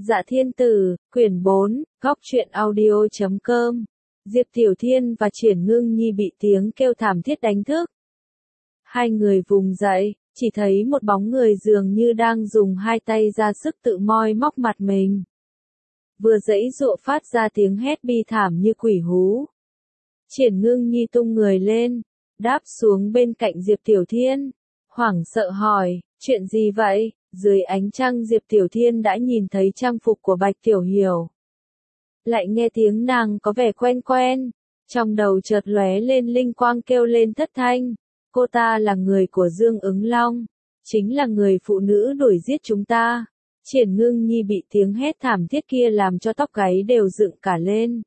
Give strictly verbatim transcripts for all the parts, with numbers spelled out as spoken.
Dạ Thiên Tử, quyển bốn, góc truyện audio chấm com. Diệp Tiểu Thiên và Triển Ngưng Nhi bị tiếng kêu thảm thiết đánh thức. Hai người vùng dậy, chỉ thấy một bóng người dường như đang dùng hai tay ra sức tự moi móc mặt mình. Vừa giãy giụa phát ra tiếng hét bi thảm như quỷ hú. Triển Ngưng Nhi tung người lên, đáp xuống bên cạnh Diệp Tiểu Thiên, hoảng sợ hỏi, chuyện gì vậy? Dưới ánh trăng Diệp Tiểu Thiên đã nhìn thấy trang phục của Bạch Tiểu Hiểu. Lại nghe tiếng nàng có vẻ quen quen, trong đầu chợt lóe lên linh quang kêu lên thất thanh, cô ta là người của Dương Ứng Long, chính là người phụ nữ đuổi giết chúng ta. Triển Ngưng Nhi bị tiếng hét thảm thiết kia làm cho tóc gáy đều dựng cả lên.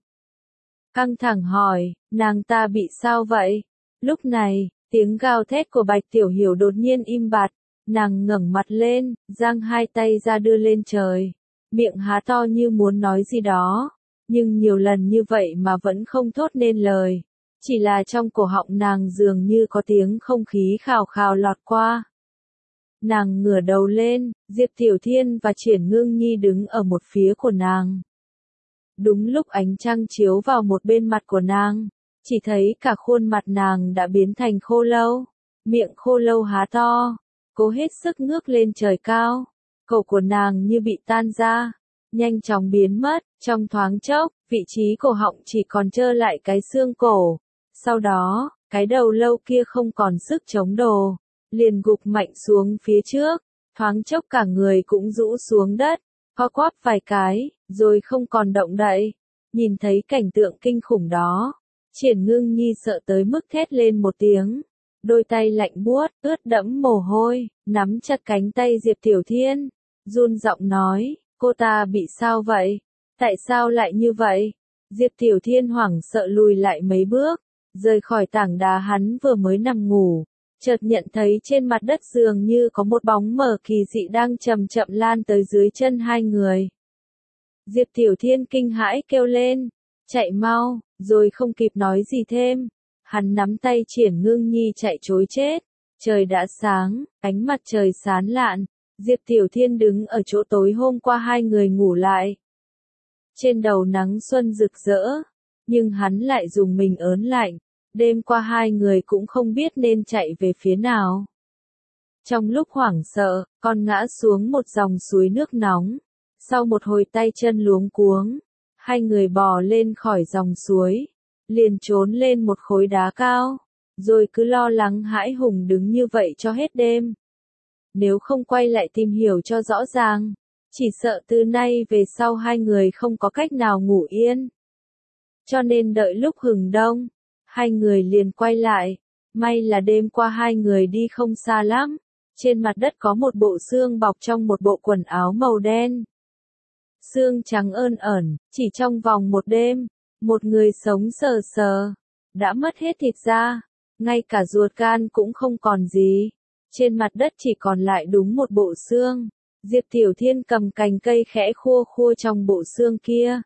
Căng thẳng hỏi, nàng ta bị sao vậy? Lúc này, tiếng gào thét của Bạch Tiểu Hiểu đột nhiên im bặt. Nàng ngẩng mặt lên, giang hai tay ra đưa lên trời, miệng há to như muốn nói gì đó, nhưng nhiều lần như vậy mà vẫn không thốt nên lời, chỉ là trong cổ họng nàng dường như có tiếng không khí khào khào lọt qua. Nàng ngửa đầu lên, Diệp Tiểu Thiên và Triển Ngưng Nhi đứng ở một phía của nàng. Đúng lúc ánh trăng chiếu vào một bên mặt của nàng, chỉ thấy cả khuôn mặt nàng đã biến thành khô lâu, miệng khô lâu há to. Cố hết sức ngước lên trời cao, cổ của nàng như bị tan ra, nhanh chóng biến mất, trong thoáng chốc, vị trí cổ họng chỉ còn trơ lại cái xương cổ. Sau đó, cái đầu lâu kia không còn sức chống đồ, liền gục mạnh xuống phía trước, thoáng chốc cả người cũng rũ xuống đất, co quắp vài cái, rồi không còn động đậy. Nhìn thấy cảnh tượng kinh khủng đó, Triển Ngưng Nhi sợ tới mức thét lên một tiếng. Đôi tay lạnh buốt, ướt đẫm mồ hôi, nắm chặt cánh tay Diệp Tiểu Thiên, run giọng nói, cô ta bị sao vậy? Tại sao lại như vậy? Diệp Tiểu Thiên hoảng sợ lùi lại mấy bước, rời khỏi tảng đá hắn vừa mới nằm ngủ, chợt nhận thấy trên mặt đất dường như có một bóng mờ kỳ dị đang chậm chậm lan tới dưới chân hai người. Diệp Tiểu Thiên kinh hãi kêu lên, chạy mau, rồi không kịp nói gì thêm. Hắn nắm tay Triển Ngưng Nhi chạy trối chết. Trời đã sáng, ánh mặt trời sáng lạn. Diệp Tiểu Thiên đứng ở chỗ tối hôm qua hai người ngủ lại. Trên đầu nắng xuân rực rỡ, nhưng hắn lại dùng mình ớn lạnh. Đêm qua hai người cũng không biết nên chạy về phía nào. Trong lúc hoảng sợ, con ngã xuống một dòng suối nước nóng. Sau một hồi tay chân luống cuống, hai người bò lên khỏi dòng suối. Liền trốn lên một khối đá cao, rồi cứ lo lắng hãi hùng đứng như vậy cho hết đêm. Nếu không quay lại tìm hiểu cho rõ ràng, chỉ sợ từ nay về sau hai người không có cách nào ngủ yên. Cho nên đợi lúc hừng đông, hai người liền quay lại. May là đêm qua hai người đi không xa lắm, trên mặt đất có một bộ xương bọc trong một bộ quần áo màu đen. Xương trắng ơn ẩn, chỉ trong vòng một đêm. Một người sống sờ sờ, đã mất hết thịt da, ngay cả ruột gan cũng không còn gì. Trên mặt đất chỉ còn lại đúng một bộ xương. Diệp Tiểu Thiên cầm cành cây khẽ khua khua trong bộ xương kia.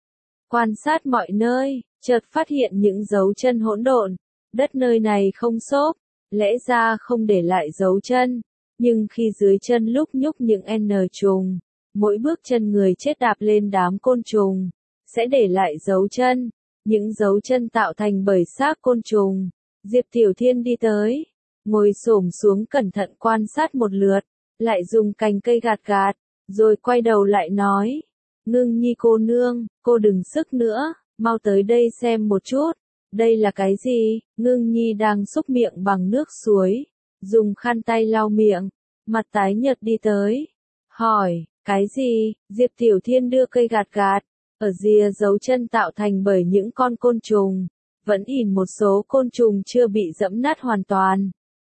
Quan sát mọi nơi, chợt phát hiện những dấu chân hỗn độn. Đất nơi này không xốp, lẽ ra không để lại dấu chân. Nhưng khi dưới chân lúc nhúc những N trùng, mỗi bước chân người chết đạp lên đám côn trùng sẽ để lại dấu chân, những dấu chân tạo thành bởi xác côn trùng. Diệp Tiểu Thiên đi tới, ngồi xổm xuống cẩn thận quan sát một lượt, lại dùng cành cây gạt gạt, rồi quay đầu lại nói, Ngưng Nhi cô nương, cô đừng sức nữa, mau tới đây xem một chút, đây là cái gì? Ngưng Nhi đang xúc miệng bằng nước suối, dùng khăn tay lau miệng, mặt tái nhợt đi tới, hỏi, cái gì? Diệp Tiểu Thiên đưa cây gạt gạt. Ở rìa dấu chân tạo thành bởi những con côn trùng, vẫn ỉn một số côn trùng chưa bị dẫm nát hoàn toàn.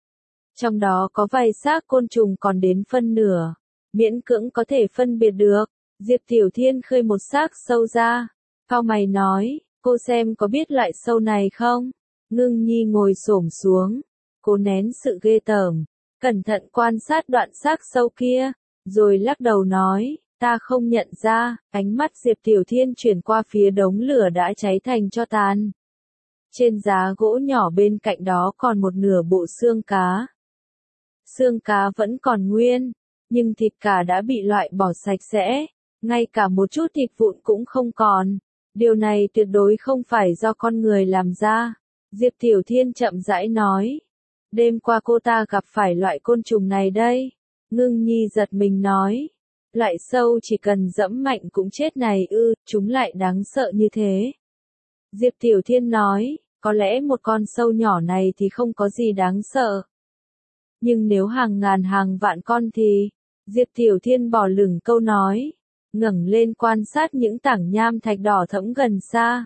Trong đó có vài xác côn trùng còn đến phân nửa, miễn cưỡng có thể phân biệt được. Diệp Tiểu Thiên khơi một xác sâu ra, cau mày nói, cô xem có biết loại sâu này không? Ngưng Nhi ngồi xổm xuống, cô nén sự ghê tởm, cẩn thận quan sát đoạn xác sâu kia, rồi lắc đầu nói, ta không nhận ra. Ánh mắt Diệp Tiểu Thiên chuyển qua phía đống lửa đã cháy thành tro tàn. Trên giá gỗ nhỏ bên cạnh đó còn một nửa bộ xương cá. Xương cá vẫn còn nguyên, nhưng thịt cá đã bị loại bỏ sạch sẽ. ngay cả một chút thịt vụn cũng không còn. Điều này tuyệt đối không phải do con người làm ra. Diệp Tiểu Thiên chậm rãi nói. Đêm qua cô ta gặp phải loại côn trùng này đây. Ngưng Nhi giật mình nói. Loại sâu chỉ cần dẫm mạnh cũng chết này ư, chúng lại đáng sợ như thế. Diệp Tiểu Thiên nói, có lẽ một con sâu nhỏ này thì không có gì đáng sợ. Nhưng nếu hàng ngàn hàng vạn con thì... Diệp Tiểu Thiên bỏ lửng câu nói, ngẩng lên quan sát những tảng nham thạch đỏ thẫm gần xa.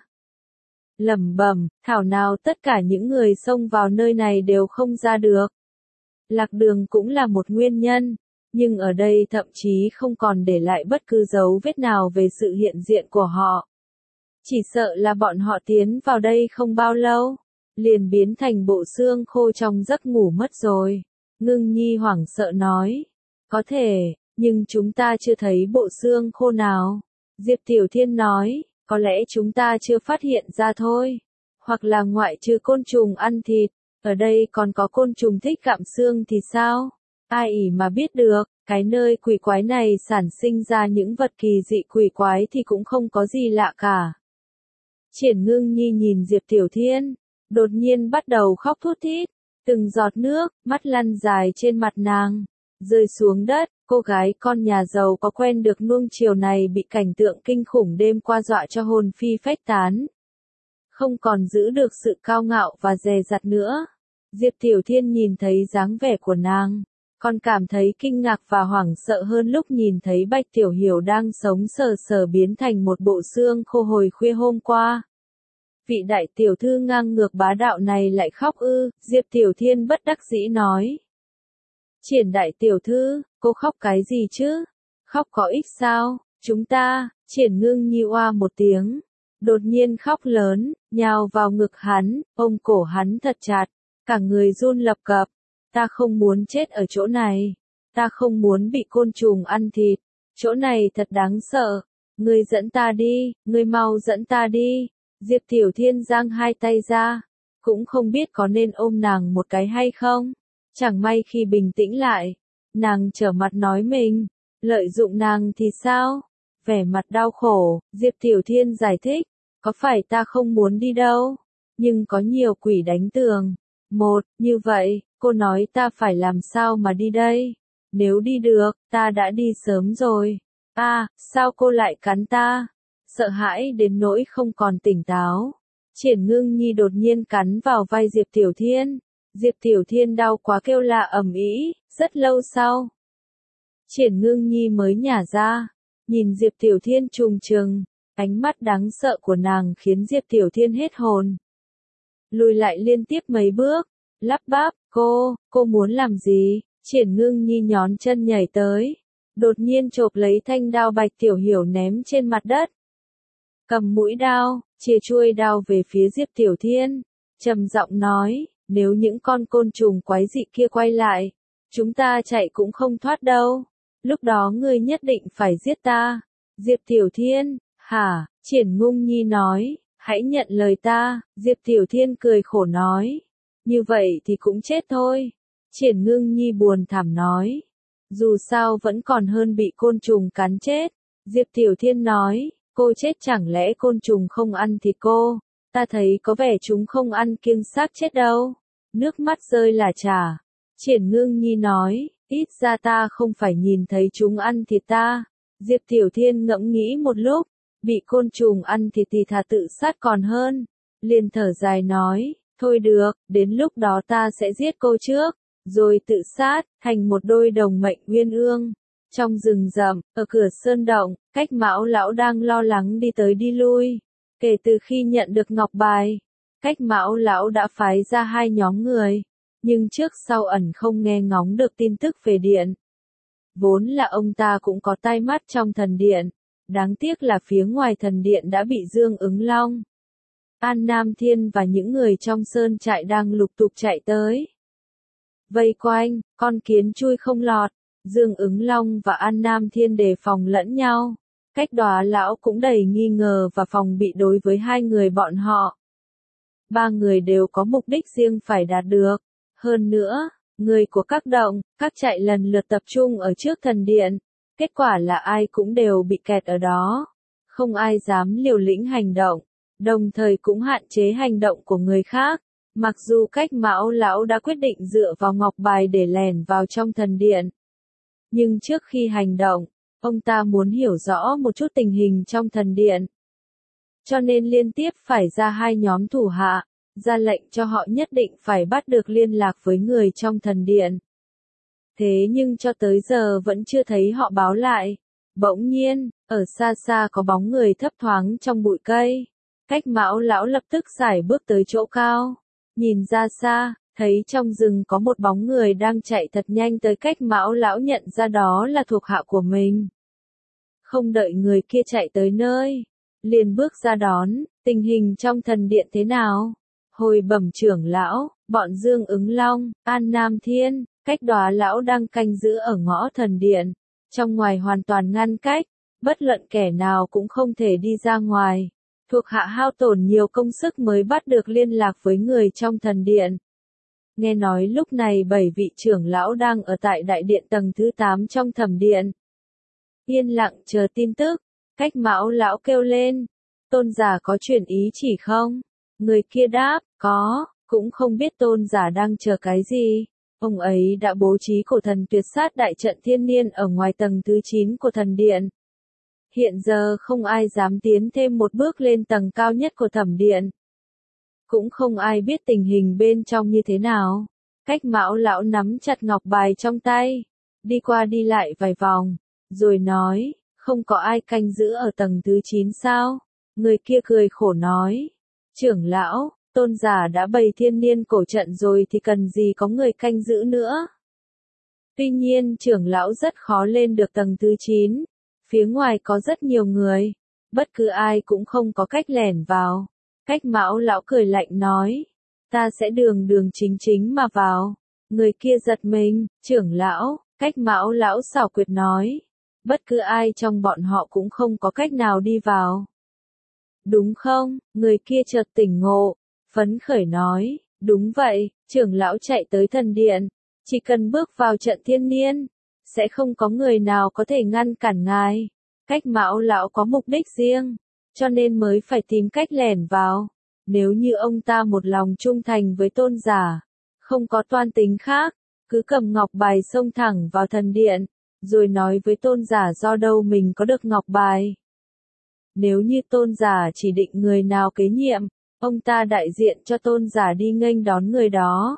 Lẩm bẩm, thảo nào tất cả những người xông vào nơi này đều không ra được. Lạc đường cũng là một nguyên nhân, nhưng ở đây thậm chí không còn để lại bất cứ dấu vết nào về sự hiện diện của họ. Chỉ sợ là bọn họ tiến vào đây không bao lâu, liền biến thành bộ xương khô trong giấc ngủ mất rồi. Ngưng Nhi hoảng sợ nói, có thể, nhưng chúng ta chưa thấy bộ xương khô nào. Diệp Tiểu Thiên nói, có lẽ chúng ta chưa phát hiện ra thôi. Hoặc là ngoại trừ côn trùng ăn thịt, ở đây còn có côn trùng thích gặm xương thì sao? Ai ỷ mà biết được, cái nơi quỷ quái này sản sinh ra những vật kỳ dị quỷ quái thì cũng không có gì lạ cả. Triển Ngưng Nhi nhìn Diệp Tiểu Thiên, đột nhiên bắt đầu khóc thút thít, từng giọt nước, mắt lăn dài trên mặt nàng, rơi xuống đất. Cô gái con nhà giàu có quen được nuông chiều này bị cảnh tượng kinh khủng đêm qua dọa cho hồn phi phách tán. Không còn giữ được sự cao ngạo và dè dặt nữa. Diệp Tiểu Thiên nhìn thấy dáng vẻ của nàng, còn cảm thấy kinh ngạc và hoảng sợ hơn lúc nhìn thấy Bạch Tiểu Hiểu đang sống sờ sờ biến thành một bộ xương khô hồi khuya hôm qua. Vị đại tiểu thư ngang ngược bá đạo này lại khóc ư? Diệp Tiểu Thiên bất đắc dĩ nói. Triển đại tiểu thư, cô khóc cái gì chứ? Khóc có ích sao? Chúng ta, Triển Ngưng Nhi oa một tiếng, đột nhiên khóc lớn, nhào vào ngực hắn, ôm cổ hắn thật chặt, cả người run lập cập. Ta không muốn chết ở chỗ này, ta không muốn bị côn trùng ăn thịt, chỗ này thật đáng sợ, ngươi dẫn ta đi, ngươi mau dẫn ta đi. Diệp Tiểu Thiên giang hai tay ra, cũng không biết có nên ôm nàng một cái hay không. Chẳng may khi bình tĩnh lại, nàng trở mặt nói mình, lợi dụng nàng thì sao? Vẻ mặt đau khổ, Diệp Tiểu Thiên giải thích, có phải ta không muốn đi đâu, nhưng có nhiều quỷ đánh tường. Một, như vậy, cô nói ta phải làm sao mà đi đây? Nếu đi được, ta đã đi sớm rồi. À, sao cô lại cắn ta? Sợ hãi đến nỗi không còn tỉnh táo. Triển Ngưng Nhi đột nhiên cắn vào vai Diệp Tiểu Thiên. Diệp Tiểu Thiên đau quá kêu la ầm ĩ, rất lâu sau. Triển Ngưng Nhi mới nhả ra, nhìn Diệp Tiểu Thiên trùng trừng, ánh mắt đáng sợ của nàng khiến Diệp Tiểu Thiên hết hồn. Lùi lại liên tiếp mấy bước, lắp bắp, cô, cô muốn làm gì? Triển Ngưng Nhi nhón chân nhảy tới, đột nhiên chộp lấy thanh đao Bạch Tiểu Hiểu ném trên mặt đất. Cầm mũi đao, chìa chuôi đao về phía Diệp Tiểu Thiên, trầm giọng nói, nếu những con côn trùng quái dị kia quay lại, chúng ta chạy cũng không thoát đâu. Lúc đó ngươi nhất định phải giết ta. Diệp Tiểu Thiên, hả? Triển Ngưng Nhi nói, hãy nhận lời ta. Diệp Tiểu Thiên cười khổ nói, như vậy thì cũng chết thôi. Triển Ngưng Nhi buồn thảm nói, dù sao vẫn còn hơn bị côn trùng cắn chết. Diệp Tiểu Thiên nói, cô chết chẳng lẽ côn trùng không ăn thịt cô? Ta thấy có vẻ chúng không ăn kiêng xác chết đâu. Nước mắt rơi lả chả. Triển Ngưng Nhi nói, ít ra ta không phải nhìn thấy chúng ăn thịt ta. Diệp Tiểu Thiên ngẫm nghĩ một lúc, bị côn trùng ăn thịt thì thà tự sát còn hơn. Liền thở dài nói, thôi được, đến lúc đó ta sẽ giết cô trước, rồi tự sát, thành một đôi đồng mệnh uyên ương. Trong rừng rậm, ở cửa sơn động, Cách Mão lão đang lo lắng đi tới đi lui. Kể từ khi nhận được ngọc bài, Cách Mão lão đã phái ra hai nhóm người, nhưng trước sau ẩn không nghe ngóng được tin tức về điện. Vốn là ông ta cũng có tai mắt trong thần điện, đáng tiếc là phía ngoài thần điện đã bị Dương Ứng Long, An Nam Thiên và những người trong sơn trại đang lục tục chạy tới. Vây quanh, con kiến chui không lọt, Dương Ứng Long và An Nam Thiên đề phòng lẫn nhau. Cách Đóa lão cũng đầy nghi ngờ và phòng bị đối với hai người bọn họ. Ba người đều có mục đích riêng phải đạt được. Hơn nữa, người của các động, các trại lần lượt tập trung ở trước thần điện. Kết quả là ai cũng đều bị kẹt ở đó. Không ai dám liều lĩnh hành động, đồng thời cũng hạn chế hành động của người khác. Mặc dù Cách Mão Lão đã quyết định dựa vào ngọc bài để lẻn vào trong thần điện. Nhưng trước khi hành động, ông ta muốn hiểu rõ một chút tình hình trong thần điện. Cho nên liên tiếp phải ra hai nhóm thủ hạ, ra lệnh cho họ nhất định phải bắt được liên lạc với người trong thần điện. Thế nhưng cho tới giờ vẫn chưa thấy họ báo lại. Bỗng nhiên, ở xa xa có bóng người thấp thoáng trong bụi cây. Cách Mão Lão lập tức sải bước tới chỗ cao. Nhìn ra xa, thấy trong rừng có một bóng người đang chạy thật nhanh tới. Cách Mão Lão nhận ra đó là thuộc hạ của mình. Không đợi người kia chạy tới nơi, liền bước ra đón. Tình hình trong thần điện thế nào? Hồi bẩm trưởng lão, bọn Dương Ứng Long, An Nam Thiên, Cách Đóa Lão đang canh giữ ở ngõ thần điện. Trong ngoài hoàn toàn ngăn cách, bất luận kẻ nào cũng không thể đi ra ngoài. Thuộc hạ hao tổn nhiều công sức mới bắt được liên lạc với người trong thần điện. Nghe nói lúc này bảy vị trưởng lão đang ở tại đại điện tầng thứ tám trong thẩm điện. Yên lặng chờ tin tức, Cách Mão Lão kêu lên. Tôn giả có truyền ý chỉ không? Người kia đáp, có, cũng không biết tôn giả đang chờ cái gì. Ông ấy đã bố trí cổ thần tuyệt sát đại trận thiên niên ở ngoài tầng thứ chín của thần điện. Hiện giờ không ai dám tiến thêm một bước lên tầng cao nhất của thẩm điện. Cũng không ai biết tình hình bên trong như thế nào. Cách Mão Lão nắm chặt ngọc bài trong tay, đi qua đi lại vài vòng, rồi nói, không có ai canh giữ ở tầng thứ chín sao? Người kia cười khổ nói, trưởng lão, tôn giả đã bày thiên niên cổ trận rồi thì cần gì có người canh giữ nữa. Tuy nhiên trưởng lão rất khó lên được tầng thứ chín, phía ngoài có rất nhiều người, bất cứ ai cũng không có cách lẻn vào. Cách Mão Lão cười lạnh nói, ta sẽ đường đường chính chính mà vào. Người kia giật mình, trưởng lão, Cách Mão Lão xảo quyệt nói, bất cứ ai trong bọn họ cũng không có cách nào đi vào. Đúng không? Người kia chợt tỉnh ngộ, phấn khởi nói, đúng vậy, trưởng lão chạy tới thần điện, chỉ cần bước vào trận thiên niên, sẽ không có người nào có thể ngăn cản ngài. Cách Mão Lão có mục đích riêng, cho nên mới phải tìm cách lẻn vào. Nếu như ông ta một lòng trung thành với tôn giả, không có toan tính khác, cứ cầm ngọc bài xông thẳng vào thần điện, rồi nói với tôn giả do đâu mình có được ngọc bài. Nếu như tôn giả chỉ định người nào kế nhiệm, ông ta đại diện cho tôn giả đi nghênh đón người đó.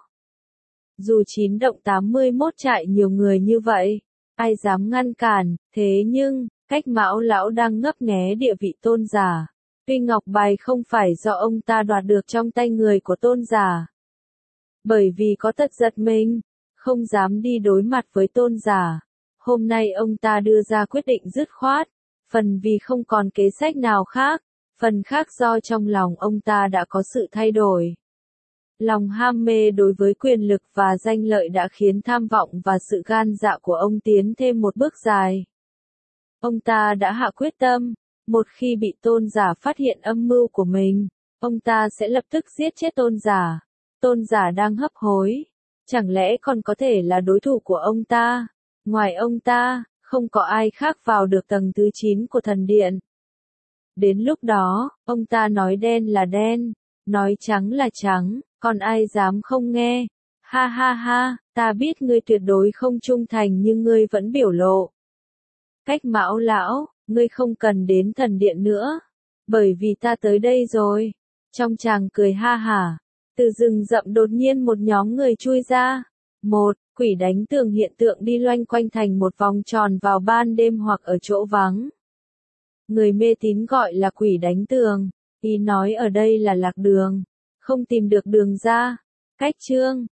Dù chín động tám mươi mốt trại nhiều người như vậy, ai dám ngăn cản, thế nhưng, Cách Mão Lão đang ngấp nghé địa vị tôn giả. Tuy ngọc bài không phải do ông ta đoạt được trong tay người của tôn giả. Bởi vì có tật giật mình, không dám đi đối mặt với tôn giả. Hôm nay ông ta đưa ra quyết định dứt khoát, phần vì không còn kế sách nào khác, phần khác do trong lòng ông ta đã có sự thay đổi. Lòng ham mê đối với quyền lực và danh lợi đã khiến tham vọng và sự gan dạ của ông tiến thêm một bước dài. Ông ta đã hạ quyết tâm, một khi bị tôn giả phát hiện âm mưu của mình, ông ta sẽ lập tức giết chết tôn giả. Tôn giả đang hấp hối, chẳng lẽ còn có thể là đối thủ của ông ta? Ngoài ông ta, không có ai khác vào được tầng thứ chín của thần điện. Đến lúc đó, ông ta nói đen là đen, nói trắng là trắng, còn ai dám không nghe? Ha ha ha, ta biết ngươi tuyệt đối không trung thành nhưng ngươi vẫn biểu lộ. Cách Mão Lão, ngươi không cần đến thần điện nữa, bởi vì ta tới đây rồi. Trong chàng cười ha hả, từ rừng rậm đột nhiên một nhóm người chui ra. Một, quỷ đánh tường hiện tượng đi loanh quanh thành một vòng tròn vào ban đêm hoặc ở chỗ vắng. Người mê tín gọi là quỷ đánh tường, ý nói ở đây là lạc đường, không tìm được đường ra. Cách chương,